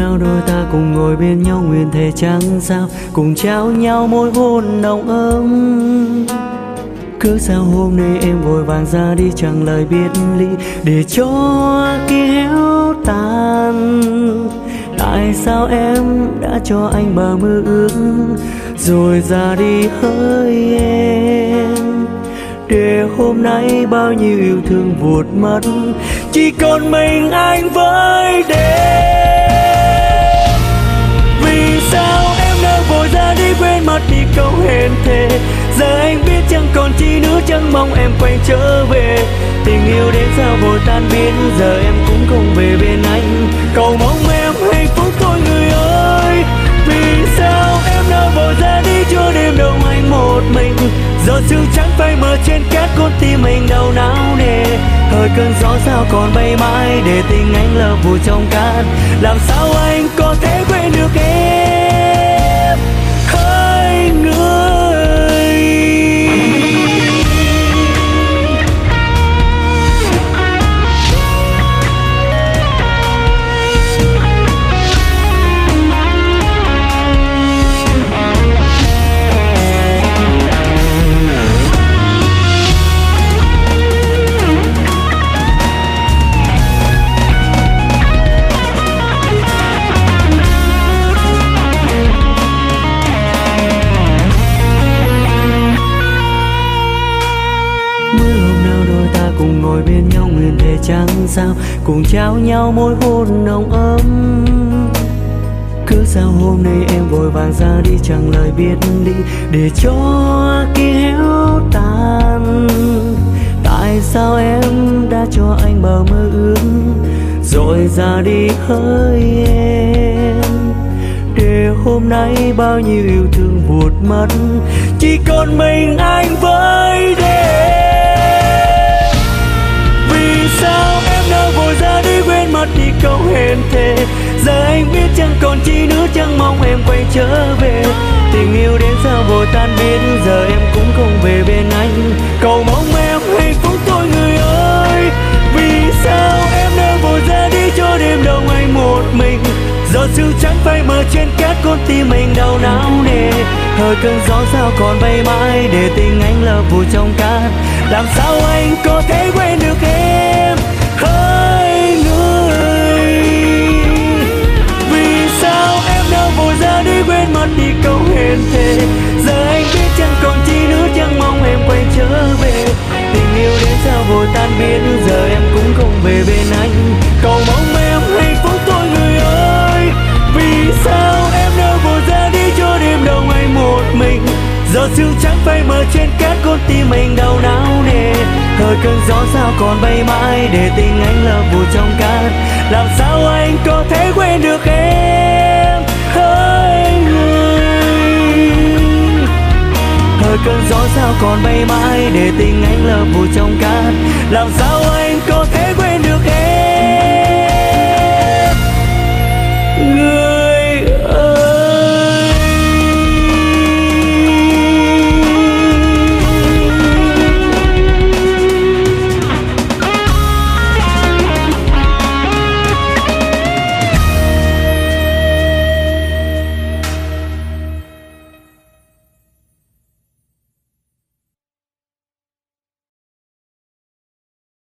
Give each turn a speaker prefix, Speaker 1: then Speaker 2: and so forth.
Speaker 1: nào đôi ta cùng ngồi bên nhau nguyện thề chẳng sao, cùng trao nhau môi hôn nồng ấm. Cớ sao hôm nay em vội vàng ra đi chẳng lời biệt ly, để cho kia héo tàn. Tại sao em đã cho anh bờ mơ ước rồi ra đi hỡi em, để hôm nay bao nhiêu yêu thương vụt mất, chỉ còn mình anh với đêm. Vì sao em đã vội ra đi quên mất đi câu hẹn thề, giờ anh biết chẳng còn chi nữa, chẳng mong em quay trở về. Tình yêu đến sao vội tan biến, giờ em cũng không về bên anh, cầu mong em hạnh phúc thôi người ơi. Vì sao em đã vội ra đi cho đêm đông anh một mình, giờ sương trắng phai mờ trên cát, con tim mình đau não nề. Hơi cơn gió sao còn bay mãi, để tình anh lờ vùi trong cát, làm sao anh có thể quên được em hỡi người. Cùng ngồi bên nhau nguyện thề chẳng sao, cùng trao nhau môi hôn nồng ấm. Cớ sao hôm nay em vội vàng ra đi chẳng lời biệt ly, để cho kia héo tàn. Tại sao em đã cho anh bờ mơ ước rồi ra đi hỡi em, để hôm nay bao nhiêu yêu thương vụt mất, chỉ còn mình anh với đêm. Vì sao em đã vội ra đi quên mất đi câu hẹn thề, giờ anh biết chẳng còn chi nữa, chẳng mong em quay trở về. Tình yêu đến sao vội tan biến, giờ em cũng không về bên anh, cầu mong em hạnh phúc thôi người ơi. Vì sao em đã vội ra đi cho đêm đông anh một mình, giờ sương trắng phai mờ trên cát, con tim mình đau não nề. Hơi cơn gió sao còn bay mãi, để tình anh lờ vùi trong cát, làm sao anh có thể quên được em hỡi người. Vì sao em đã vội ra đi quên mất đi câu hẹn thề, giờ anh biết chẳng còn chi nữa, chẳng mong em quay trở về. Tình yêu đến sao vội tan biến, giờ em cũng không về bên anh, cầu mong em hạnh phúc thôi người ơi. Vì sao em đã vội ra đi cho đêm đông anh một mình, giờ sương trắng phai mờ trên cát, con tim mình đau não nề. Hơi cơn gió sao còn bay mãi, để tình anh lờ vùi trong cát, làm sao anh có thể quên được em hỡi người. Hơi cơn gió sao còn bay mãi, để tình anh lờ vùi trong cát, làm sao